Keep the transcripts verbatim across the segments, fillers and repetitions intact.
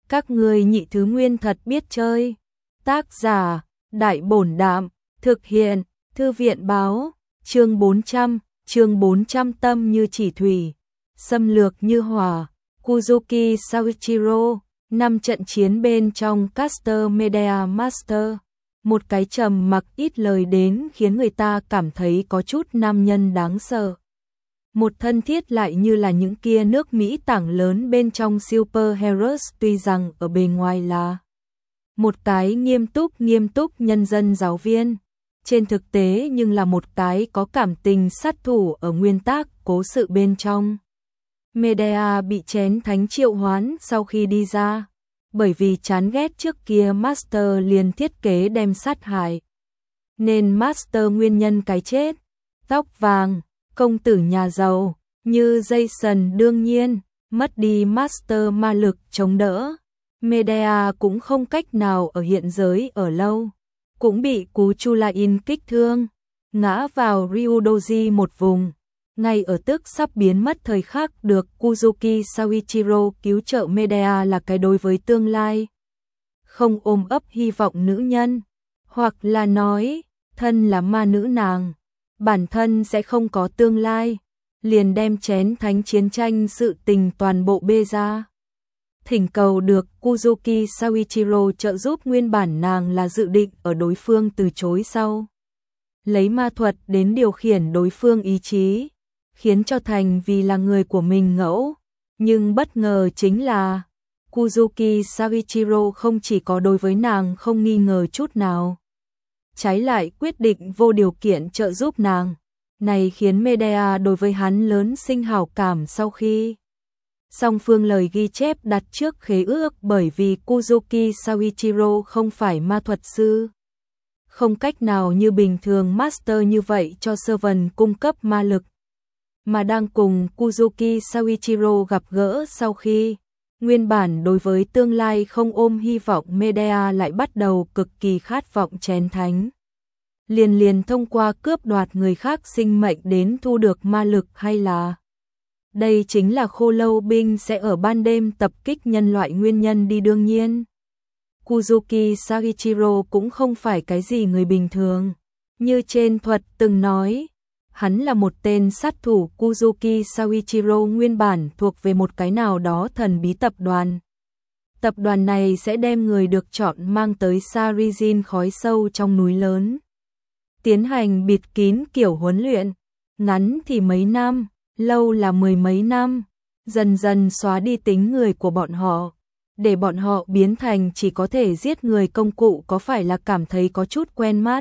Các ngươi nhị thứ nguyên thật biết chơi. Tác giả, Đại Bổn Đạm, thực hiện, Thư viện Báo, chương bốn trăm, chương bốn trăm tâm như chỉ thủy, xâm lược như hỏa, Kuzuki Sawichiro, năm trận chiến bên trong Caster Media Master. Một cái trầm mặc ít lời đến khiến người ta cảm thấy có chút nam nhân đáng sợ. Một thân thiết lại như là những kia nước Mỹ tảng lớn bên trong Super Heroes, tuy rằng ở bề ngoài là một cái nghiêm túc nghiêm túc nhân dân giáo viên, trên thực tế nhưng là một cái có cảm tình sát thủ ở nguyên tắc cố sự bên trong. Medea bị chén thánh triệu hoán sau khi đi ra, bởi vì chán ghét trước kia Master liền thiết kế đem sát hại. Nên Master nguyên nhân cái chết, tóc vàng, công tử nhà giàu, như Jason đương nhiên, mất đi Master ma lực chống đỡ. Medea cũng không cách nào ở hiện giới ở lâu, cũng bị cú Chulain kích thương, ngã vào Ryudoji một vùng. Ngay ở tức sắp biến mất thời khắc được Kuzuki Sawichiro cứu trợ Medea là cái đối với tương lai không ôm ấp hy vọng nữ nhân, hoặc là nói, thân là ma nữ nàng, bản thân sẽ không có tương lai, liền đem chén thánh chiến tranh sự tình toàn bộ bê ra. Thỉnh cầu được Kuzuki Sawichiro trợ giúp, nguyên bản nàng là dự định ở đối phương từ chối sau, lấy ma thuật đến điều khiển đối phương ý chí, khiến cho thành vì là người của mình ngẫu. Nhưng bất ngờ chính là Kuzuki Sawichiro không chỉ có đối với nàng không nghi ngờ chút nào, trái lại quyết định vô điều kiện trợ giúp nàng. Này khiến Medea đối với hắn lớn sinh hảo cảm. Sau khi song phương lời ghi chép đặt trước khế ước, bởi vì Kuzuki Sawichiro không phải ma thuật sư, không cách nào như bình thường Master như vậy cho Servant cung cấp ma lực, mà đang cùng Kuzuki Sawichiro gặp gỡ sau khi nguyên bản đối với tương lai không ôm hy vọng, Medea lại bắt đầu cực kỳ khát vọng chén thánh. Liền liền thông qua cướp đoạt người khác sinh mệnh đến thu được ma lực, hay là đây chính là khô lâu binh sẽ ở ban đêm tập kích nhân loại nguyên nhân đi. Đương nhiên, Kuzuki Sawichiro cũng không phải cái gì người bình thường. Như trên thuật từng nói, hắn là một tên sát thủ. Kuzuki Sawichiro nguyên bản thuộc về một cái nào đó thần bí tập đoàn. Tập đoàn này sẽ đem người được chọn mang tới Sarijin khói sâu trong núi lớn, tiến hành bịt kín kiểu huấn luyện, ngắn thì mấy năm, lâu là mười mấy năm, dần dần xóa đi tính người của bọn họ, để bọn họ biến thành chỉ có thể giết người công cụ. Có phải là cảm thấy có chút quen mắt?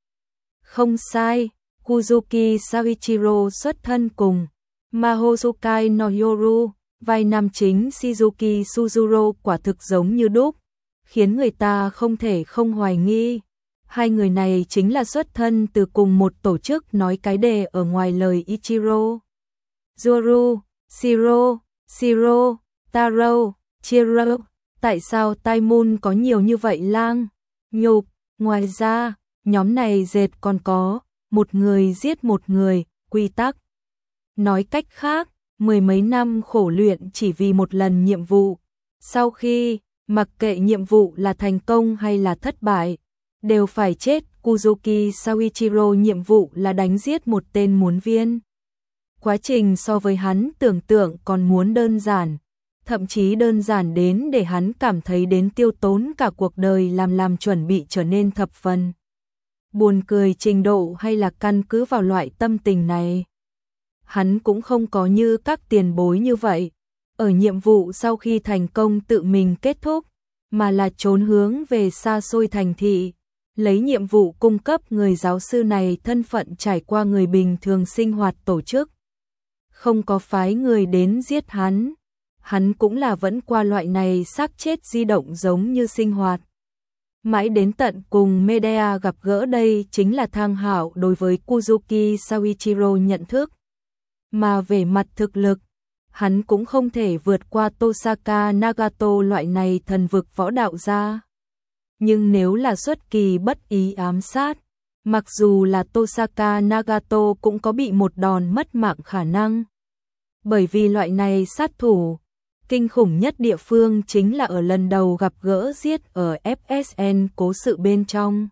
Không sai, Kuzuki Sawichiro xuất thân cùng Mahosukai no Yoru, vai nam chính Shizuki Suzuro quả thực giống như đúc, khiến người ta không thể không hoài nghi. Hai người này chính là xuất thân từ cùng một tổ chức. Nói cái đề ở ngoài lời Ichiro, Zoro, Shiro, Shiro, Taro, Chiro. Tại sao Taimon có nhiều như vậy lang, nhục? Ngoài ra, nhóm này dệt còn có một người giết một người quy tắc. Nói cách khác, mười mấy năm khổ luyện chỉ vì một lần nhiệm vụ. Sau khi, mặc kệ nhiệm vụ là thành công hay là thất bại, đều phải chết. Kuzuki Sawichiro nhiệm vụ là đánh giết một tên muốn viên. Quá trình so với hắn tưởng tượng còn muốn đơn giản, thậm chí đơn giản đến để hắn cảm thấy đến tiêu tốn cả cuộc đời làm làm chuẩn bị trở nên thập phần buồn cười trình độ. Hay là căn cứ vào loại tâm tình này, hắn cũng không có như các tiền bối như vậy, ở nhiệm vụ sau khi thành công tự mình kết thúc, mà là trốn hướng về xa xôi thành thị, lấy nhiệm vụ cung cấp người giáo sư này thân phận trải qua người bình thường sinh hoạt tổ chức. Không có phái người đến giết hắn, hắn cũng là vẫn qua loại này xác chết di động giống như sinh hoạt. Mãi đến tận cùng Medea gặp gỡ, đây chính là thang hảo đối với Kuzuki Sawichiro nhận thức. Mà về mặt thực lực, hắn cũng không thể vượt qua Tosaka Nagato loại này thần vực võ đạo gia. Nhưng nếu là xuất kỳ bất ý ám sát, mặc dù là Tosaka Nagato cũng có bị một đòn mất mạng khả năng. Bởi vì loại này sát thủ, Kinh khủng nhất địa phương chính là ở lần đầu gặp gỡ giết ở ép ét en cố sự bên trong.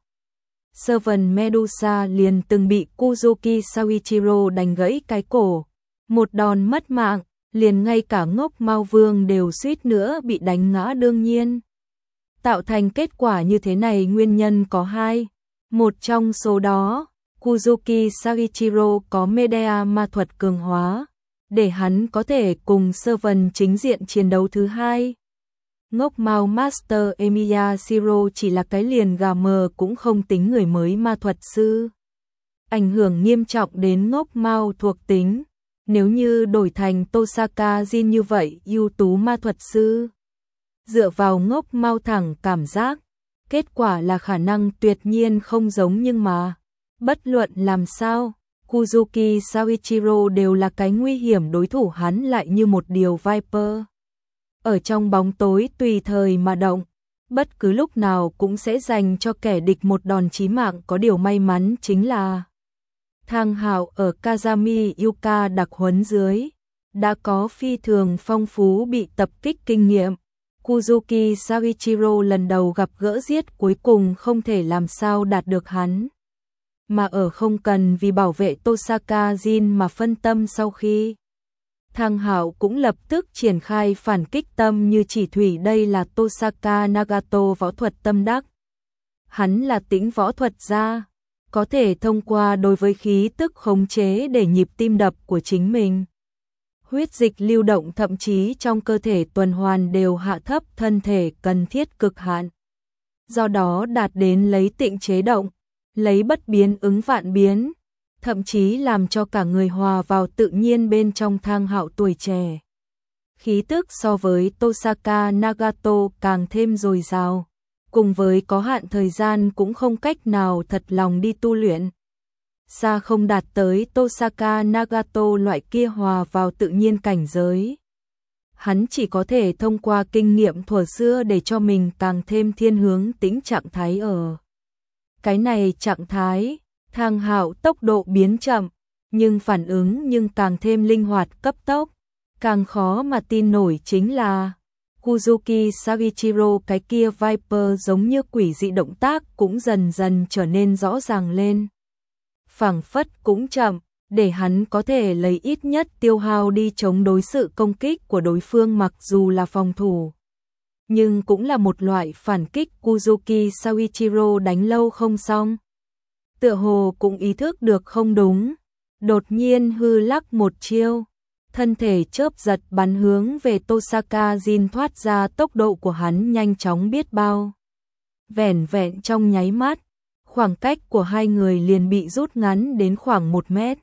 Servant Medusa liền từng bị Kuzuki Saichiro đánh gãy cái cổ, một đòn mất mạng, liền ngay cả Ngốc Mao Vương đều suýt nữa bị đánh ngã đương nhiên. Tạo thành kết quả như thế này nguyên nhân có hai, một trong số đó, Kuzuki Saichiro có Medea ma thuật cường hóa, để hắn có thể cùng Servant chính diện chiến đấu thứ hai. Ngốc Mao Master Emiya Shiro chỉ là cái liền gà mờ cũng không tính người mới ma thuật sư. Ảnh hưởng nghiêm trọng đến Ngốc Mao thuộc tính, nếu như đổi thành Tosaka Jin như vậy ưu tú ma thuật sư. Dựa vào Ngốc Mao thẳng cảm giác, kết quả là khả năng tuyệt nhiên không giống nhưng mà, bất luận làm sao, Kuzuki Saichiro đều là cái nguy hiểm đối thủ hắn lại như một điều Viper. Ở trong bóng tối tùy thời mà động, bất cứ lúc nào cũng sẽ dành cho kẻ địch một đòn chí mạng có điều may mắn chính là Thang Hạo ở Kazami Yuka đặc huấn dưới, đã có phi thường phong phú bị tập kích kinh nghiệm. Kuzuki Saichiro lần đầu gặp gỡ giết cuối cùng không thể làm sao đạt được hắn. Mà ở không cần vì bảo vệ Tosaka Jin mà phân tâm sau khi. Thang Hạo cũng lập tức triển khai phản kích tâm như chỉ thủy đây là Tosaka Nagato võ thuật tâm đắc. Hắn là tĩnh võ thuật gia, có thể thông qua đối với khí tức khống chế để nhịp tim đập của chính mình. Huyết dịch lưu động thậm chí trong cơ thể tuần hoàn đều hạ thấp thân thể cần thiết cực hạn. Do đó đạt đến lấy tịnh chế động, lấy bất biến ứng vạn biến, thậm chí làm cho cả người hòa vào tự nhiên bên trong Thang Hạo tuổi trẻ. Khí tức so với Tosaka Nagato càng thêm dồi dào, cùng với có hạn thời gian cũng không cách nào thật lòng đi tu luyện. Xa không đạt tới Tosaka Nagato loại kia hòa vào tự nhiên cảnh giới. Hắn chỉ có thể thông qua kinh nghiệm thuở xưa để cho mình càng thêm thiên hướng tĩnh trạng thái ở. Cái này trạng thái, Thang Hạo tốc độ biến chậm, nhưng phản ứng nhưng càng thêm linh hoạt cấp tốc. Càng khó mà tin nổi chính là Kuzuki Saichiro cái kia Viper giống như quỷ dị động tác cũng dần dần trở nên rõ ràng lên. Phảng phất cũng chậm, để hắn có thể lấy ít nhất tiêu hao đi chống đối sự công kích của đối phương mặc dù là phòng thủ. Nhưng cũng là một loại phản kích Kuzuki Saichiro đánh lâu không xong. Tựa hồ cũng ý thức được không đúng, đột nhiên hư lắc một chiêu, thân thể chớp giật bắn hướng về Tosaka Jin thoát ra tốc độ của hắn nhanh chóng biết bao. Vẻn vẹn trong nháy mắt, khoảng cách của hai người liền bị rút ngắn đến khoảng một mét.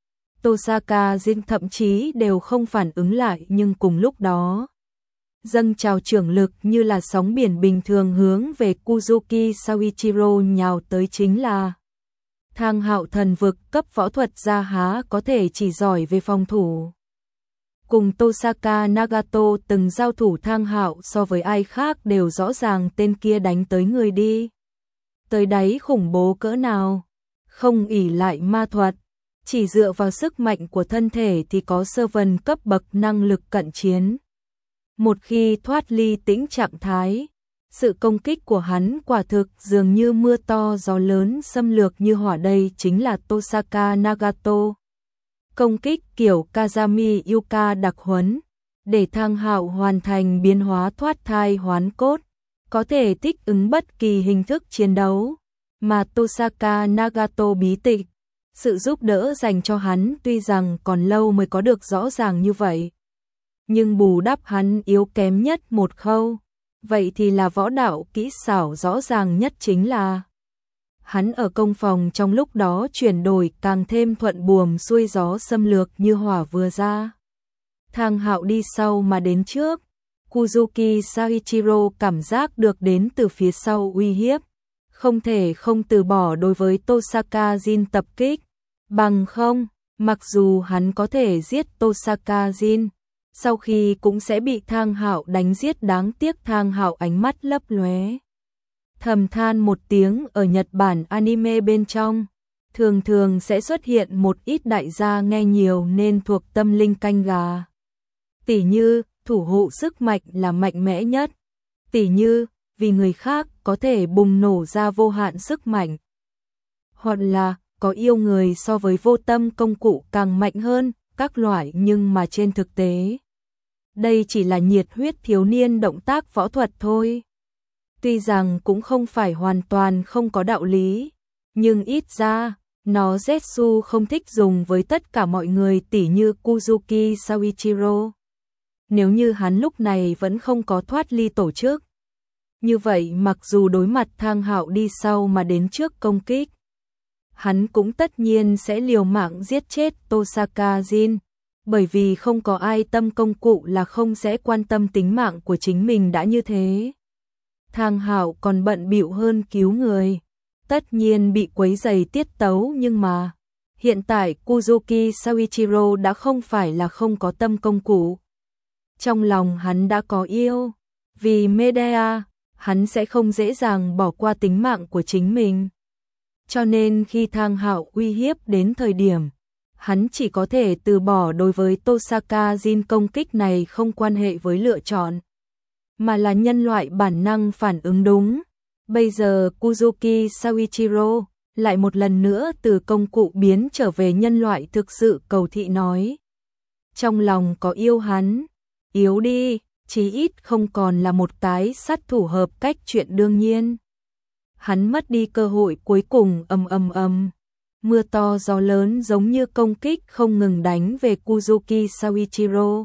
Tosaka Jin thậm chí đều không phản ứng lại nhưng cùng lúc đó, dâng trào trưởng lực như là sóng biển bình thường hướng về Kuzuki Saichiro nhào tới chính là Thang Hạo thần vực cấp võ thuật gia há có thể chỉ giỏi về phòng thủ. Cùng Tosaka Nagato từng giao thủ Thang Hạo so với ai khác đều rõ ràng tên kia đánh tới người đi. Tới đáy khủng bố cỡ nào, không ỷ lại ma thuật, chỉ dựa vào sức mạnh của thân thể thì có servant cấp bậc năng lực cận chiến. Một khi thoát ly tĩnh trạng thái, sự công kích của hắn quả thực dường như mưa to gió lớn xâm lược như hỏa đây chính là Tosaka Nagato. Công kích kiểu Kazami Yuka đặc huấn, để Thang Hạo hoàn thành biến hóa thoát thai hoán cốt, có thể thích ứng bất kỳ hình thức chiến đấu, mà Tosaka Nagato bí tịch, sự giúp đỡ dành cho hắn tuy rằng còn lâu mới có được rõ ràng như vậy. Nhưng bù đắp hắn yếu kém nhất một khâu, vậy thì là võ đạo kỹ xảo rõ ràng nhất chính là hắn ở công phòng trong lúc đó chuyển đổi càng thêm thuận buồm xuôi gió xâm lược như hỏa vừa ra. Thang Hạo đi sau mà đến trước, Kuzuki Saichiro cảm giác được đến từ phía sau uy hiếp, không thể không từ bỏ đối với Tosaka Jin tập kích, bằng không, mặc dù hắn có thể giết Tosaka Jin, sau khi cũng sẽ bị Thang Hạo đánh giết đáng tiếc Thang Hạo ánh mắt lấp lóe. Thầm than một tiếng ở Nhật Bản anime bên trong, thường thường sẽ xuất hiện một ít đại gia nghe nhiều nên thuộc tâm linh canh gà. Tỉ như, thủ hộ sức mạnh là mạnh mẽ nhất. Tỉ như, vì người khác có thể bùng nổ ra vô hạn sức mạnh. Hoặc là, có yêu người so với vô tâm công cụ càng mạnh hơn, các loại, nhưng mà trên thực tế. Đây chỉ là nhiệt huyết thiếu niên động tác võ thuật thôi. Tuy rằng cũng không phải hoàn toàn không có đạo lý, nhưng ít ra, nó Zetsu không thích dùng với tất cả mọi người tỉ như Kuzuki Soichiro. Nếu như hắn lúc này vẫn không có thoát ly tổ chức. Như vậy mặc dù đối mặt Thang Hạo đi sau mà đến trước công kích, hắn cũng tất nhiên sẽ liều mạng giết chết Tosaka Jin, bởi vì không có ai tâm công cụ là không sẽ quan tâm tính mạng của chính mình đã như thế. Thang Hạo còn bận bịu hơn cứu người, tất nhiên bị quấy rầy tiết tấu, nhưng mà hiện tại Kuzuki Soichiro đã không phải là không có tâm công cụ. Trong lòng hắn đã có yêu, vì Medea, hắn sẽ không dễ dàng bỏ qua tính mạng của chính mình. Cho nên khi Thang Hạo uy hiếp đến thời điểm, hắn chỉ có thể từ bỏ đối với Tosaka Jin. Công kích này không quan hệ với lựa chọn, mà là nhân loại bản năng phản ứng đúng. Bây giờ Kuzuki Soichiro lại một lần nữa từ công cụ biến trở về nhân loại thực sự, cầu thị nói. Trong lòng có yêu hắn, yếu đi, chí ít không còn là một tái sát thủ hợp cách chuyện đương nhiên. Hắn mất đi cơ hội cuối cùng. Ầm ầm ầm, mưa to gió lớn giống như công kích không ngừng đánh về Kuzuki Soichiro.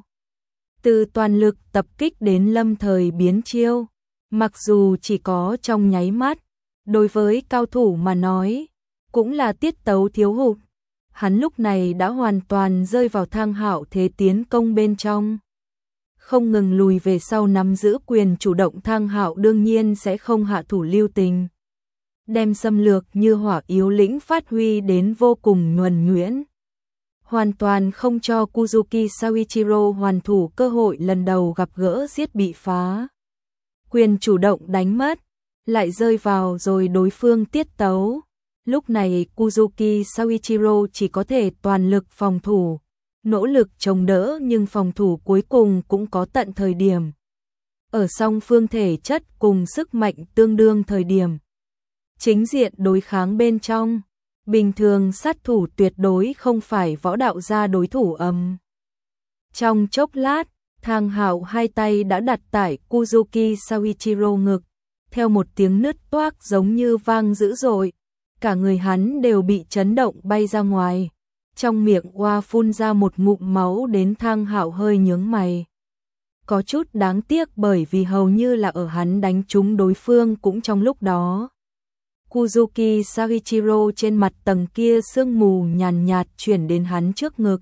Từ toàn lực tập kích đến lâm thời biến chiêu, mặc dù chỉ có trong nháy mắt, đối với cao thủ mà nói, cũng là tiết tấu thiếu hụt. Hắn lúc này đã hoàn toàn rơi vào Thang Hạo thế tiến công bên trong. Không ngừng lùi về sau nắm giữ quyền chủ động, Thang Hạo đương nhiên sẽ không hạ thủ lưu tình. Đem xâm lược như hỏa yếu lĩnh phát huy đến vô cùng nhuần nhuyễn. Hoàn toàn không cho Kuzuki Soichiro hoàn thủ cơ hội lần đầu gặp gỡ giết bị phá. Quyền chủ động đánh mất, lại rơi vào rồi đối phương tiết tấu. Lúc này Kuzuki Soichiro chỉ có thể toàn lực phòng thủ, nỗ lực chống đỡ, nhưng phòng thủ cuối cùng cũng có tận thời điểm. Ở song phương thể chất cùng sức mạnh tương đương thời điểm. Chính diện đối kháng bên trong, bình thường sát thủ tuyệt đối không phải võ đạo gia đối thủ. Ầm. Trong chốc lát, Thang Hạo hai tay đã đặt tại Kuzuki Soichiro ngực, theo một tiếng nứt toác giống như vang dữ dội, cả người hắn đều bị chấn động bay ra ngoài, trong miệng oa phun ra một ngụm máu đến. Thang Hạo hơi nhướng mày. Có chút đáng tiếc bởi vì hầu như là ở hắn đánh trúng đối phương cũng trong lúc đó. Kuzuki Soichiro trên mặt tầng kia sương mù nhàn nhạt chuyển đến hắn trước ngực.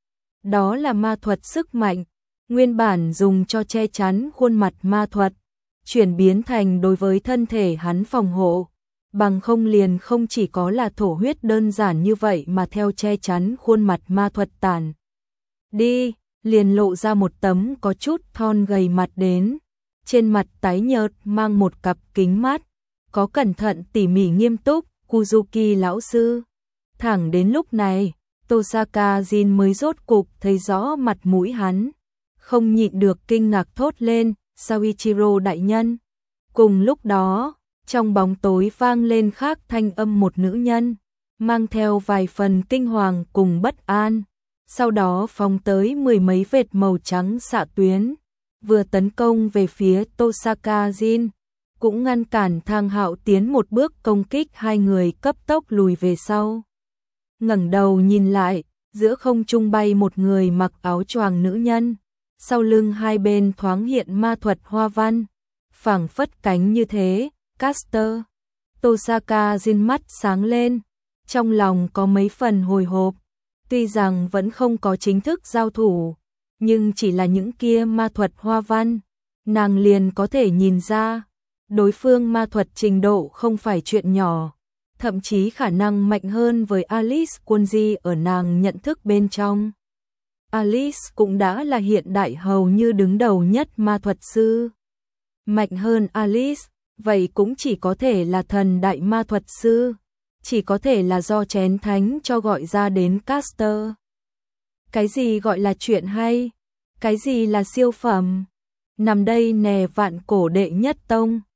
Đó là ma thuật sức mạnh, nguyên bản dùng cho che chắn khuôn mặt ma thuật, chuyển biến thành đối với thân thể hắn phòng hộ, bằng không liền không chỉ có là thổ huyết đơn giản như vậy mà theo che chắn khuôn mặt ma thuật tàn đi, liền lộ ra một tấm có chút thon gầy mặt đến, trên mặt tái nhợt mang một cặp kính mát, có cẩn thận tỉ mỉ nghiêm túc. Kuzuki lão sư. Thẳng đến lúc này, Tosaka Jin mới rốt cục thấy rõ mặt mũi hắn, không nhịn được kinh ngạc thốt lên, Soichiro đại nhân. Cùng lúc đó, trong bóng tối vang lên khác thanh âm một nữ nhân, mang theo vài phần kinh hoàng cùng bất an, sau đó phóng tới mười mấy vệt màu trắng xạ tuyến, vừa tấn công về phía Tosaka Jin, cũng ngăn cản Thang Hạo tiến một bước công kích. Hai người cấp tốc lùi về sau. Ngẩng đầu nhìn lại, giữa không trung bay một người mặc áo choàng nữ nhân, sau lưng hai bên thoáng hiện ma thuật hoa văn, phảng phất cánh như thế. Caster. Tosaka Jin mắt sáng lên, trong lòng có mấy phần hồi hộp, tuy rằng vẫn không có chính thức giao thủ, nhưng chỉ là những kia ma thuật hoa văn, nàng liền có thể nhìn ra, đối phương ma thuật trình độ không phải chuyện nhỏ, thậm chí khả năng mạnh hơn với Alice Kunji ở nàng nhận thức bên trong. Alice cũng đã là hiện đại hầu như đứng đầu nhất ma thuật sư. Mạnh hơn Alice, vậy cũng chỉ có thể là thần đại ma thuật sư, chỉ có thể là do chén thánh cho gọi ra đến Caster. Cái gì gọi là chuyện hay? Cái gì là siêu phẩm? Nằm đây nè vạn cổ đệ nhất tông.